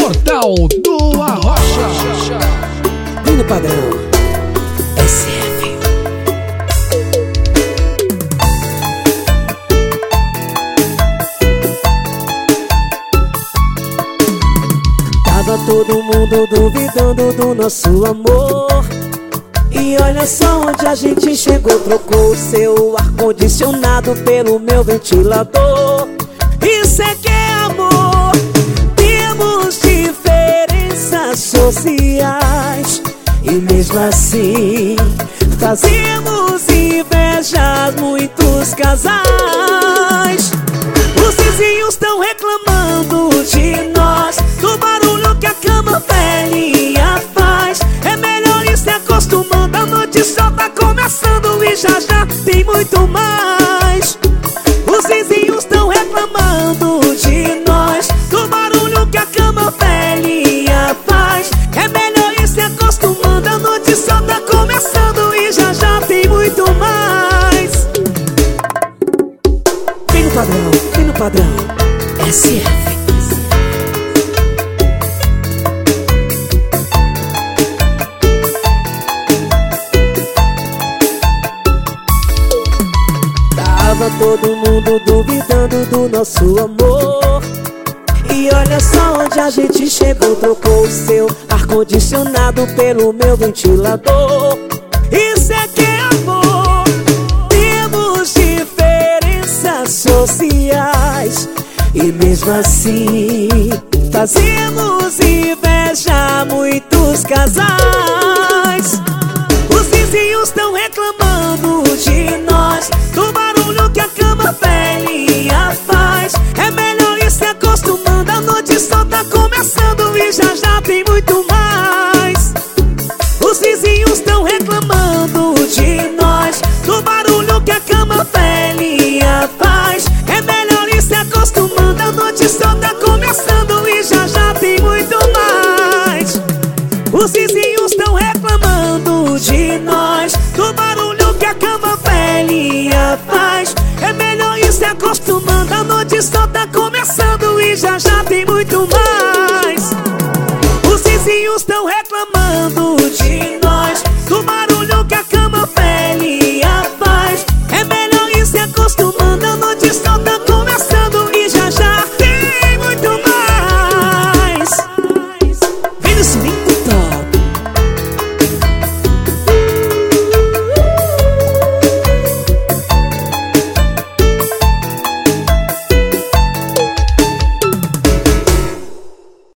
Portal do Arrocha. Vem no padrão SF. Tava todo mundo duvidando do nosso amor, e olha só onde a gente chegou. Trocou o seu ar-condicionado pelo meu ventilador. Isso é que é amor. Temos diferenças sociais e mesmo assim fazemos inveja a muitos casais. Os vizinhos estão reclamando de nós, do barulho que a cama velhinha faz. É melhor ir se acostumando, a noite só tá começando e já já tem muito mais. Os vizinhos estão reclamando de nós, do barulho que a cama velhinha faz. É melhor ir se acostumando, a noite só tá começando e já já tem muito mais. Vem no padrão SF. Tava todo mundo duvidando do nosso amor, e olha só onde a gente chegou. Trocou o seu ar-condicionado pelo meu ventilador. Isso é que é amor. Temos diferenças sociais e mesmo assim fazemos inveja a muitos casais. Os vizinhos estão reclamando de nós, do barulho que a cama velhinha faz. É melhor ir se acostumando, a noite só tá começando e já já tem muito mais. Os vizinhos estão reclamando de nós, do barulho que a cama velhinha faz. É melhor ir se acostumando, a noite só tá começando e já já tem muito mais. Os vizinhos estão reclamando de nós, do barulho que a cama velhinha faz. É melhor ir se acostumando, a noite só tá começando e já já tem muito mais. Os vizinhos estão reclamando de nós, do barulho